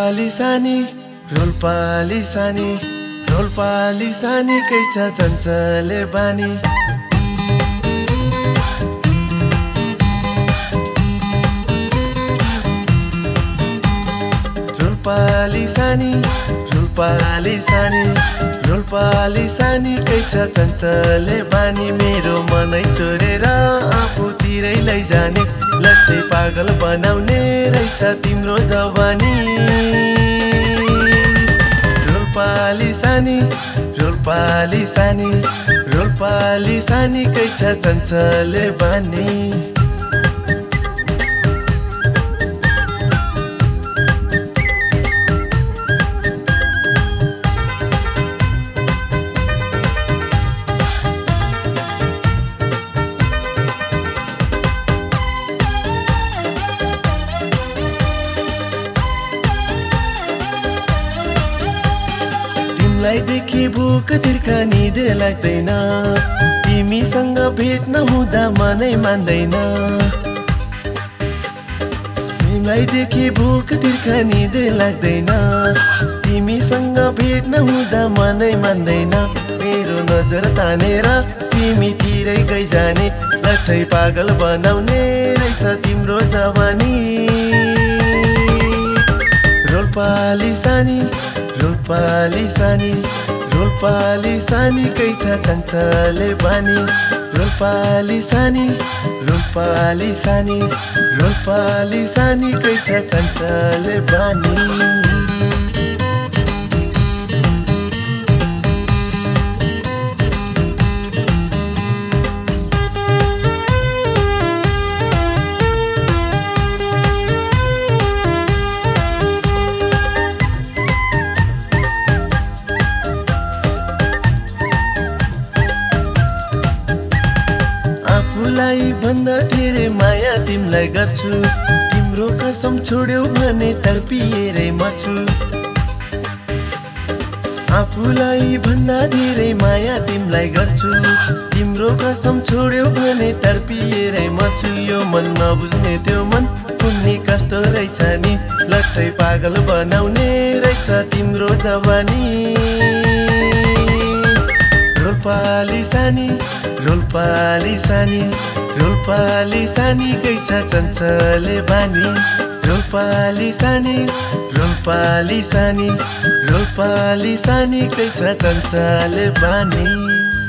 रोल्पाली सानी कैछ चञ्चले बानी रोल्पाली सानी कैछ चञ्चले बानी मेरो मनै चोरेर आफूतिरै लैजाने लट्टे पागल बनाउने रहेछ तिम्रो जवानी रोल्पाली सानी कैछ चञ्चले बानी तिमीलाई देखि भोक तिर्खा निद लाग्दैन तिमीसँग भेट नहुँदा मनै मान्दैन तिमीलाई देखि भोक तिर्खा निद लाग्दैन तिमीसँग भेट नहुँदा मनै मान्दैन मेरो नजर तानेर तिमीतिरै गइजाने लट्टै पागल बनाउने रहेछ तिम्रो जवानी रोल्पाली सानी कैछ चञ्चले बानी रोल्पाली सानी कैछ चञ्चले बानी आफूलाई भन्दा धेरै माया तिमीलाई गर्छु तिम्रो कसम छोड्यौ भने तर्पिएरै मर्छु आफूलाई भन्दा धेरै माया तिमीलाई गर्छु तिम्रो कसम छोड्यौ भने तर्पिएरै मर्छु यो मन नबुझ्ने त्यो मन कुन्नी कस्तो रहेछ नि लट्टै पागल बनाउने रहेछ तिम्रो जवानी रोल्पाली सानी कैछ चञ्चले बानी रोल्पाली सानी कैछ चञ्चले बानी